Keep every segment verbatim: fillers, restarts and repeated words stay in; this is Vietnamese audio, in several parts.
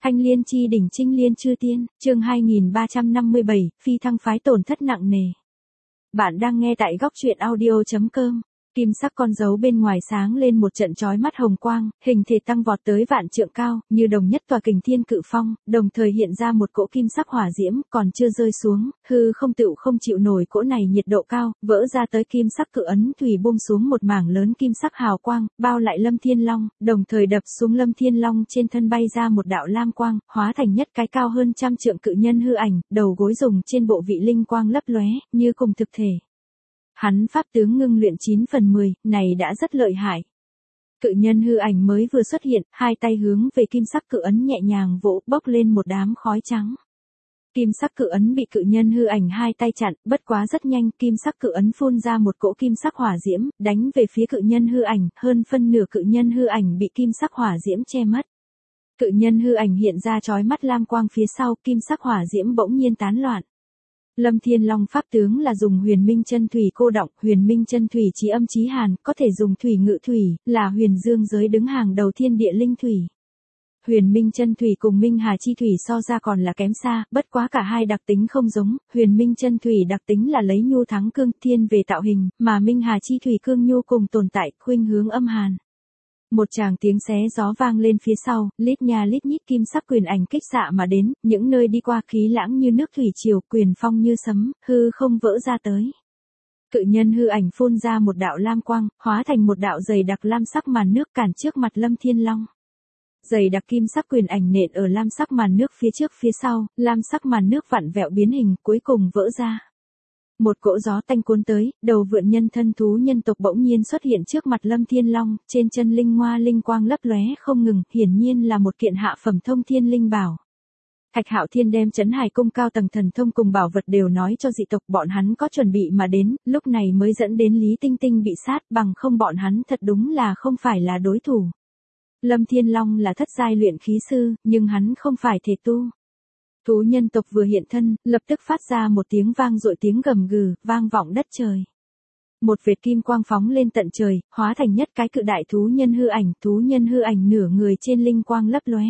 Thanh liên chi đỉnh trinh liên chư tiên, chương hai nghìn ba trăm năm mươi bảy, phi thăng phái tổn thất nặng nề. Bạn đang nghe tại góc truyện audio chấm com. Kim sắc con dấu bên ngoài sáng lên một trận chói mắt hồng quang, hình thể tăng vọt tới vạn trượng cao, như đồng nhất tòa kình thiên cự phong, đồng thời hiện ra một cỗ kim sắc hỏa diễm, còn chưa rơi xuống, hư không tựu không chịu nổi cỗ này nhiệt độ cao, vỡ ra tới kim sắc cự ấn thủy buông xuống một mảng lớn kim sắc hào quang, bao lại Lâm Thiên Long, đồng thời đập xuống Lâm Thiên Long trên thân bay ra một đạo lam quang, hóa thành nhất cái cao hơn trăm trượng cự nhân hư ảnh, đầu gối dùng trên bộ vị linh quang lấp lóe, như cùng thực thể. Hắn pháp tướng ngưng luyện chín phần mười, này đã rất lợi hại. Cự nhân hư ảnh mới vừa xuất hiện, hai tay hướng về kim sắc cự ấn nhẹ nhàng vỗ, bốc lên một đám khói trắng. Kim sắc cự ấn bị cự nhân hư ảnh hai tay chặn, bất quá rất nhanh, kim sắc cự ấn phun ra một cỗ kim sắc hỏa diễm, đánh về phía cự nhân hư ảnh, hơn phân nửa cự nhân hư ảnh bị kim sắc hỏa diễm che mất. Cự nhân hư ảnh hiện ra chói mắt lam quang phía sau, kim sắc hỏa diễm bỗng nhiên tán loạn. Lâm Thiên Long pháp tướng là dùng huyền minh chân thủy cô động, huyền minh chân thủy chí âm chí hàn, có thể dùng thủy ngự thủy, là huyền dương giới đứng hàng đầu thiên địa linh thủy. Huyền minh chân thủy cùng minh hà chi thủy so ra còn là kém xa, bất quá cả hai đặc tính không giống, huyền minh chân thủy đặc tính là lấy nhu thắng cương thiên về tạo hình, mà minh hà chi thủy cương nhu cùng tồn tại, khuynh hướng âm hàn. Một tràng tiếng xé gió vang lên phía sau, lít nha lít nhít kim sắc quyền ảnh kích xạ mà đến, những nơi đi qua khí lãng như nước thủy triều, quyền phong như sấm, hư không vỡ ra tới. Cự nhân hư ảnh phun ra một đạo lam quang, hóa thành một đạo dày đặc lam sắc màn nước cản trước mặt Lâm Thiên Long. Dày đặc kim sắc quyền ảnh nện ở lam sắc màn nước phía trước phía sau, lam sắc màn nước vặn vẹo biến hình, cuối cùng vỡ ra. Một cỗ gió tanh cuốn tới, đầu vượn nhân thân thú nhân tộc bỗng nhiên xuất hiện trước mặt Lâm Thiên Long, trên chân linh hoa linh quang lấp lóe không ngừng, hiển nhiên là một kiện hạ phẩm thông thiên linh bảo. Thạch Hạo Thiên đem Trấn Hải cung cao tầng thần thông cùng bảo vật đều nói cho dị tộc, bọn hắn có chuẩn bị mà đến, lúc này mới dẫn đến Lý Tinh Tinh bị sát, bằng không bọn hắn thật đúng là không phải là đối thủ. Lâm Thiên Long là thất giai luyện khí sư, nhưng hắn không phải thể tu. Thú nhân tộc vừa hiện thân, lập tức phát ra một tiếng vang dội tiếng gầm gừ, vang vọng đất trời. Một vệt kim quang phóng lên tận trời, hóa thành nhất cái cự đại thú nhân hư ảnh, thú nhân hư ảnh nửa người trên linh quang lấp lóe.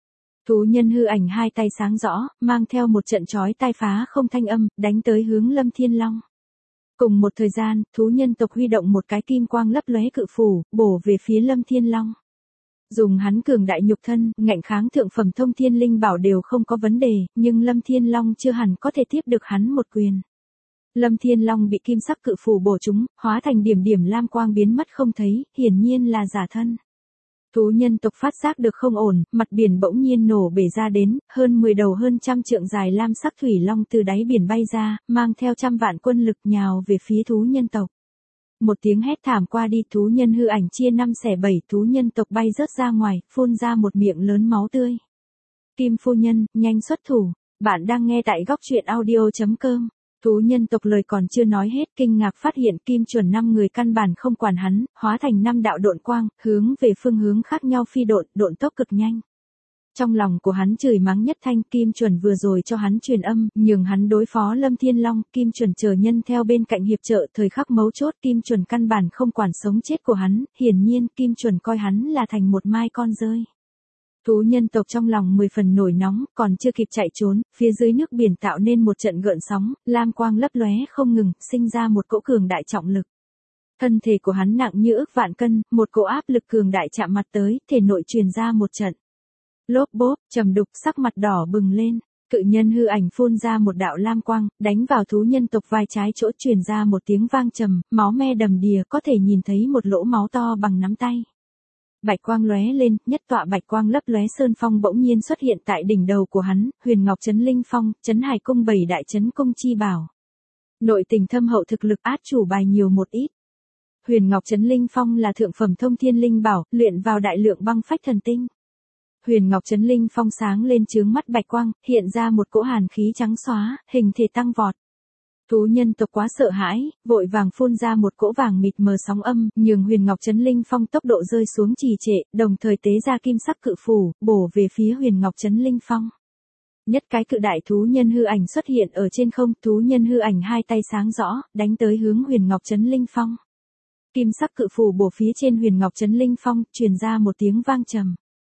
Thú nhân hư ảnh hai tay sáng rõ, mang theo một trận chói tai phá không thanh âm, đánh tới hướng Lâm Thiên Long. Cùng một thời gian, thú nhân tộc huy động một cái kim quang lấp lóe cự phủ, bổ về phía Lâm Thiên Long. Dùng hắn cường đại nhục thân, ngạnh kháng thượng phẩm thông thiên linh bảo đều không có vấn đề, nhưng Lâm Thiên Long chưa hẳn có thể tiếp được hắn một quyền. Lâm Thiên Long bị kim sắc cự phù bổ trúng, hóa thành điểm điểm lam quang biến mất không thấy, hiển nhiên là giả thân. Thú nhân tộc phát giác được không ổn, mặt biển bỗng nhiên nổ bể ra đến, hơn mười đầu hơn trăm trượng dài lam sắc thủy long từ đáy biển bay ra, mang theo trăm vạn quân lực nhào về phía thú nhân tộc. Một tiếng hét thảm qua đi, thú nhân hư ảnh chia năm xẻ bảy, thú nhân tộc bay rớt ra ngoài, phun ra một miệng lớn máu tươi. Kim phu nhân, nhanh xuất thủ, bạn đang nghe tại góc truyện audio chấm com. Thú nhân tộc lời còn chưa nói hết, kinh ngạc phát hiện Kim Chuẩn năm người căn bản không quản hắn, hóa thành năm đạo độn quang, hướng về phương hướng khác nhau phi độn, độn tốc cực nhanh. Trong lòng của hắn chửi mắng nhất thanh, Kim Chuẩn vừa rồi cho hắn truyền âm, nhường hắn đối phó Lâm Thiên Long, Kim Chuẩn chờ nhân theo bên cạnh hiệp trợ, thời khắc mấu chốt Kim Chuẩn căn bản không quản sống chết của hắn, hiển nhiên Kim Chuẩn coi hắn là thành một mai con rơi. Thú nhân tộc trong lòng mười phần nổi nóng, còn chưa kịp chạy trốn, phía dưới nước biển tạo nên một trận gợn sóng, lam quang lấp lóe không ngừng, sinh ra một cỗ cường đại trọng lực. Thân thể của hắn nặng như ức vạn cân, một cỗ áp lực cường đại chạm mặt tới, thể nội truyền ra một trận lốp bốp, trầm đục, sắc mặt đỏ bừng lên. Cự nhân hư ảnh phun ra một đạo lam quang, đánh vào thú nhân tộc vai trái chỗ, truyền ra một tiếng vang trầm, máu me đầm đìa, có thể nhìn thấy một lỗ máu to bằng nắm tay. Bạch quang lóe lên, nhất tọa bạch quang lấp lóe sơn phong bỗng nhiên xuất hiện tại đỉnh đầu của hắn, Huyền Ngọc Trấn Linh Phong, Trấn Hải cung bảy đại trấn cung chi bảo. Nội tình thâm hậu, thực lực át chủ bài nhiều một ít. Huyền Ngọc Trấn Linh Phong là thượng phẩm thông thiên linh bảo, luyện vào đại lượng băng phách thần tinh. Huyền Ngọc Trấn Linh Phong sáng lên chướng mắt bạch quang, hiện ra một cỗ hàn khí trắng xóa, hình thể tăng vọt. Thú nhân tộc quá sợ hãi, vội vàng phun ra một cỗ vàng mịt mờ sóng âm, nhường Huyền Ngọc Trấn Linh Phong tốc độ rơi xuống trì trệ, đồng thời tế ra kim sắc cự phủ, bổ về phía Huyền Ngọc Trấn Linh Phong. Nhất cái cự đại thú nhân hư ảnh xuất hiện ở trên không, thú nhân hư ảnh hai tay sáng rõ, đánh tới hướng Huyền Ngọc Trấn Linh Phong. Kim sắc cự phủ bổ phía trên Huyền Ngọc Trấn Linh Phong, truyền ra một tiếng vang trầm.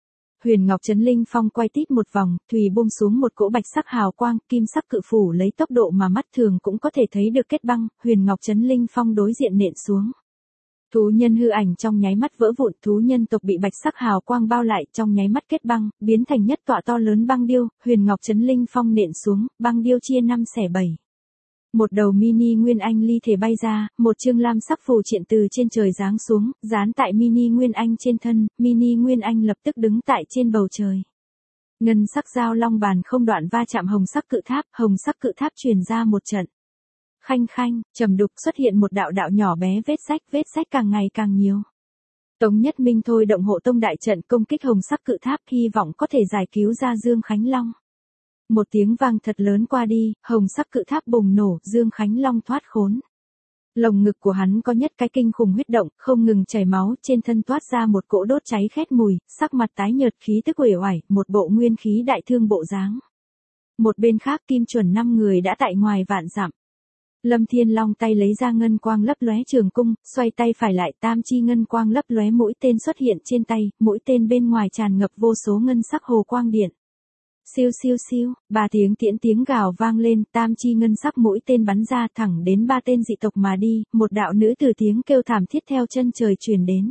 Huyền Ngọc Trấn Linh Phong quay tít một vòng, thùy buông xuống một cỗ bạch sắc hào quang, kim sắc cự phủ lấy tốc độ mà mắt thường cũng có thể thấy được kết băng, Huyền Ngọc Trấn Linh Phong đối diện nện xuống. Thú nhân hư ảnh trong nháy mắt vỡ vụn, thú nhân tộc bị bạch sắc hào quang bao lại, trong nháy mắt kết băng, biến thành nhất tọa to lớn băng điêu, Huyền Ngọc Trấn Linh Phong nện xuống, băng điêu chia năm xẻ bảy. Một đầu mini Nguyên Anh ly thể bay ra, một chương lam sắc phù triện từ trên trời giáng xuống, dán tại mini Nguyên Anh trên thân, mini Nguyên Anh lập tức đứng tại trên bầu trời. Ngân sắc giao long bàn không đoạn va chạm hồng sắc cự tháp, hồng sắc cự tháp truyền ra một trận. Khanh khanh, trầm đục xuất hiện một đạo đạo nhỏ bé vết rách, vết rách càng ngày càng nhiều. Tống Nhất Minh thôi động hộ tông đại trận công kích hồng sắc cự tháp, hy vọng có thể giải cứu ra Dương Khánh Long. Một tiếng vang thật lớn qua đi, hồng sắc cự tháp bùng nổ, Dương Khánh Long thoát khốn. Lồng ngực của hắn có nhất cái kinh khủng huyết động, không ngừng chảy máu, trên thân toát ra một cỗ đốt cháy khét mùi, sắc mặt tái nhợt, khí tức uể oải, một bộ nguyên khí đại thương bộ dáng. Một bên khác Kim Chuẩn năm người đã tại ngoài vạn dặm. Lâm Thiên Long tay lấy ra ngân quang lấp lóe trường cung, xoay tay phải lại, tam chi ngân quang lấp lóe mũi tên xuất hiện trên tay, mũi tên bên ngoài tràn ngập vô số ngân sắc hồ quang điện. Siêu siêu siêu, ba tiếng tiễn tiếng gào vang lên, tam chi ngân sắc mũi tên bắn ra thẳng đến ba tên dị tộc mà đi, một đạo nữ từ tiếng kêu thảm thiết theo chân trời truyền đến.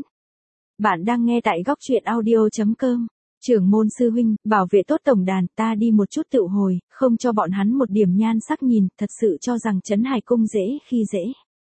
Bạn đang nghe tại góc truyện audio chấm com. Trưởng môn sư huynh, bảo vệ tốt tổng đàn, ta đi một chút tựu hồi, không cho bọn hắn một điểm nhan sắc nhìn, thật sự cho rằng Trấn Hải Cung dễ khi dễ.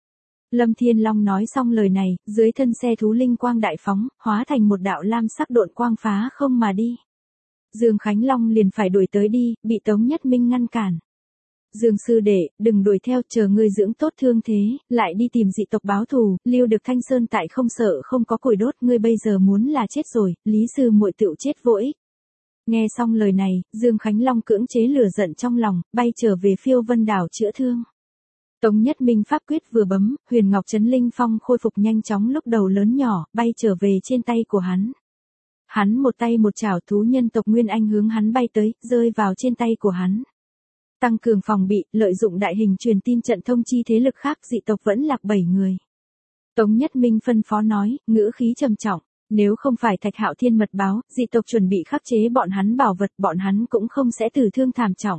Lâm Thiên Long nói xong lời này, dưới thân xe thú linh quang đại phóng, hóa thành một đạo lam sắc độn quang phá không mà đi. Dương Khánh Long liền phải đuổi tới đi, bị Tống Nhất Minh ngăn cản. Dương sư đệ, đừng đuổi theo, chờ ngươi dưỡng tốt thương thế, lại đi tìm dị tộc báo thù, lưu được Thanh Sơn tại không sợ không có củi đốt, ngươi bây giờ muốn là chết rồi, Lý sư muội tựu chết vô ích. Nghe xong lời này, Dương Khánh Long cưỡng chế lửa giận trong lòng, bay trở về Phiêu Vân đảo chữa thương. Tống Nhất Minh pháp quyết vừa bấm, Huyền Ngọc Trấn Linh Phong khôi phục nhanh chóng lúc đầu lớn nhỏ, bay trở về trên tay của hắn. Hắn một tay một chảo thú nhân tộc Nguyên Anh hướng hắn bay tới, rơi vào trên tay của hắn. Tăng cường phòng bị, lợi dụng đại hình truyền tin trận thông chi thế lực khác, dị tộc vẫn lạc bảy người. Tống Nhất Minh phân phó nói, ngữ khí trầm trọng, nếu không phải Thạch Hạo Thiên mật báo, dị tộc chuẩn bị khắc chế bọn hắn bảo vật, bọn hắn cũng không sẽ tử thương thảm trọng.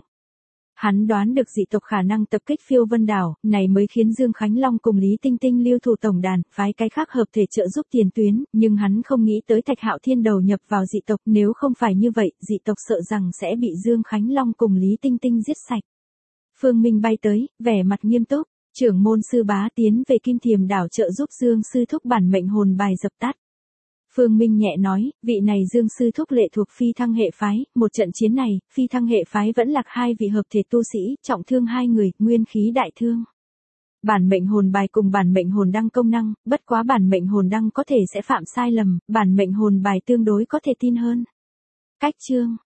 Hắn đoán được dị tộc khả năng tập kích Phiêu Vân đảo, này mới khiến Dương Khánh Long cùng Lý Tinh Tinh lưu thủ tổng đàn, phái cái khác hợp thể trợ giúp tiền tuyến, nhưng hắn không nghĩ tới Thạch Hạo Thiên đầu nhập vào dị tộc, nếu không phải như vậy, dị tộc sợ rằng sẽ bị Dương Khánh Long cùng Lý Tinh Tinh giết sạch. Phương Minh bay tới, vẻ mặt nghiêm túc, trưởng môn sư bá tiến về Kim Thiềm đảo trợ giúp Dương sư thúc bản mệnh hồn bài dập tắt. Phương Minh nhẹ nói, vị này Dương sư thúc lệ thuộc phi thăng hệ phái, một trận chiến này, phi thăng hệ phái vẫn lạc hai vị hợp thể tu sĩ, trọng thương hai người, nguyên khí đại thương. Bản mệnh hồn bài cùng bản mệnh hồn đăng công năng, bất quá bản mệnh hồn đăng có thể sẽ phạm sai lầm, bản mệnh hồn bài tương đối có thể tin hơn. Cách chương,